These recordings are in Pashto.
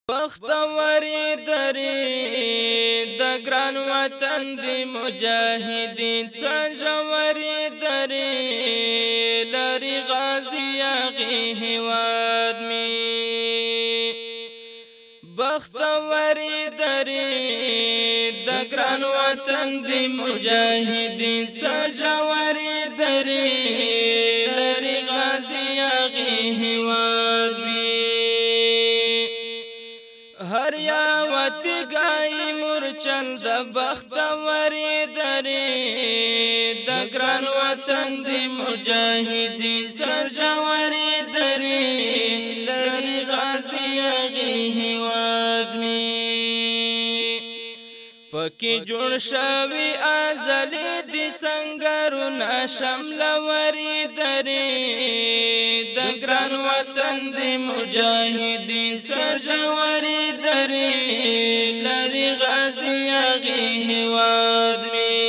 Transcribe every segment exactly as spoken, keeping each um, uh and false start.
بختوري درې د ګران وطن دی مجاهدین څنجوري درې لري غازی هغې هیواد می بختوري درې د ګران وطن دی مجاهدین څنجوري درې لري غازی هغې هیواد می هر یا وتی گای مرچل د بختوري درې د ګران وطن دی مجاهدین سرجوري درې لري غازی هغې هیواد می پکې جوړ شوي ازلي دي سنگرونه شملوري درې د ګران وطن دی مجاهدین سرجوري درې لري غازی هغې هیواد می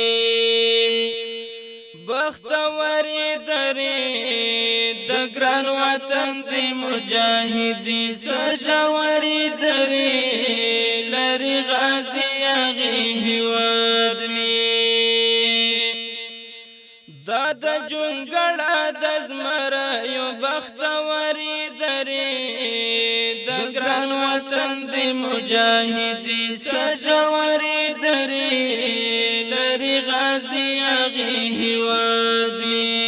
بختوري درې د ګران وطن دی مجاهدین سرجوري درې لري غازی هغې هیواد می دا د جونګړه د زمریو بختوري درې د ګران وطن دی مجاهدین سرجوري درې لري غازی هغې هیواد می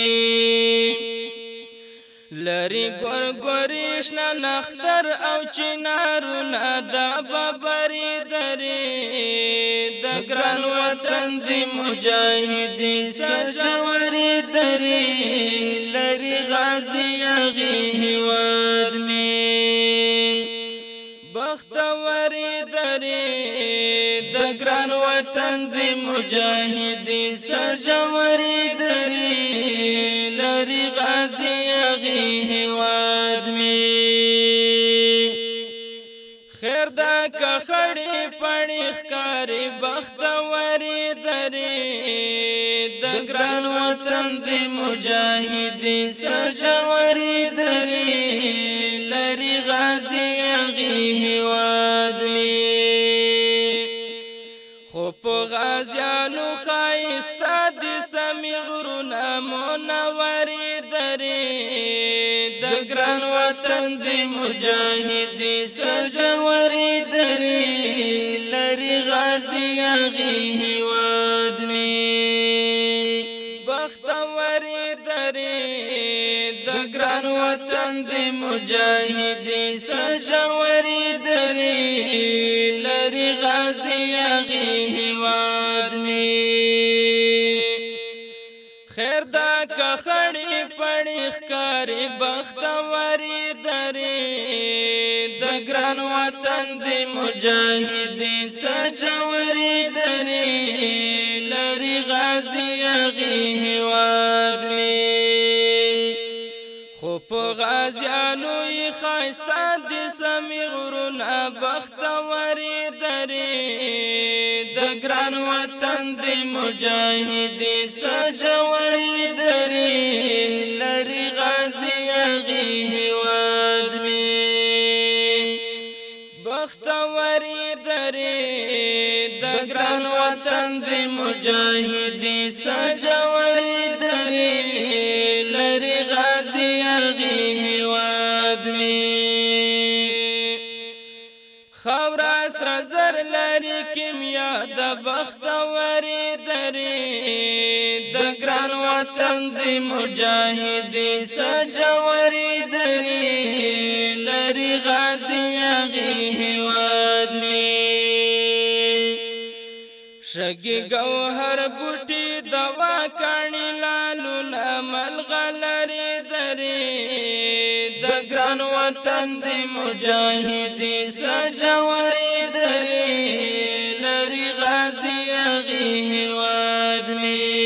لري ګورګوري شنه نختر او چنارونه د ببري درې د ګران وطن دی مجاهدین سرجوري درې لري غازی هغې هیواد می بختوري درې د ګران وطن دی مجاهدین سرجوري درې لري غازی هغې هیواد می خیر دا که خړې پړې ښکاري بختوري درې د ګران وطن دی مجاهدین سرجوري درې لري غازی هغې هیواد می خو په غازیانو ښایسته دي سمې غرونه منورې درې د ګران وطن دی مجاهدین سرجوري درې لري غازی هغې هیواد می بختوري درې د ګران وطن دی مجاهدین سرجوري درې لري غازی هغې هیواد می خیر دا که خړې پړې ښکاري بختوري درې د ګران وطن دی مجاهدین سرجوري درې لري غازی هغې هیواد می خو په غازیانو یې ښایسته دي سمې غرونه بختوري درې د ګران وطن دی مجاهدین سرجوري درې لري غازی هغې هیواد می بختوري درې د ګران وطن دی مجاهدین سرجوري درې لري غازی هغې هیواد می خاوره سره زر لري کیمیا د بختوري درې د ګران وطن دی مجاهدین سرجوري درې لري غازی هغې هیواد می شګي ګوهر بوټي دوا کاڼي لالونه ملغلري درې د ګران وطن دی مجاهدین سرجوري درې لري غازی هغې هیواد می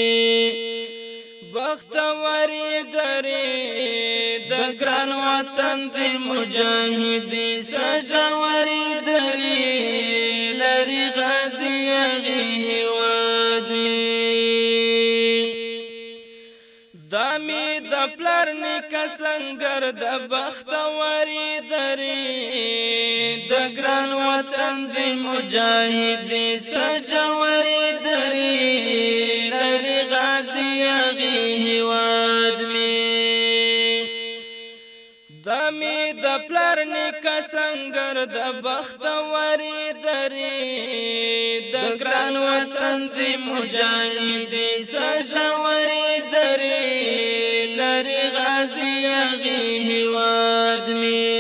بختوري درې د ګران وطن دی مجاهدین سرجوري درې لري غازی هغې هیواد می دا می د پلار نیکه سنگر د بختوري درې د ګران وطن دی مجاهدی سجوري دري لري غازی اغي هواد می دمی د پلار نیکه سنگر د بختوري دري د ګران وطن دی مجاهدی سجوري دري لري غازی اغي هواد می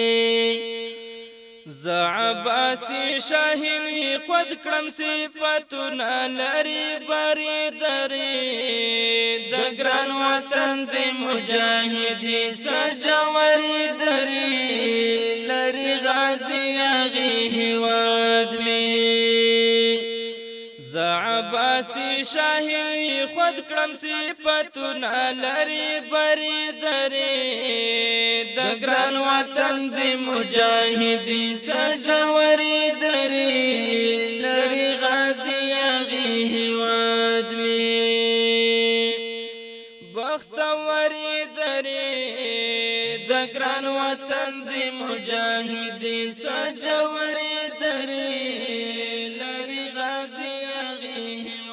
عباسی شاهینی قد کړم صفاتنا لري بری دري د ګران وطن دی مجاهدی سجوري دري لري غازی اغي هواد می ز عباسی شاهینی خود کړم صفاتنا لري بری دري د ګران وطن دی مجاهدی سجوري دري لري غازی اغي هواد می بختوري دري د ګران وطن دی مجاهدی سجوري دري لري غازی اغي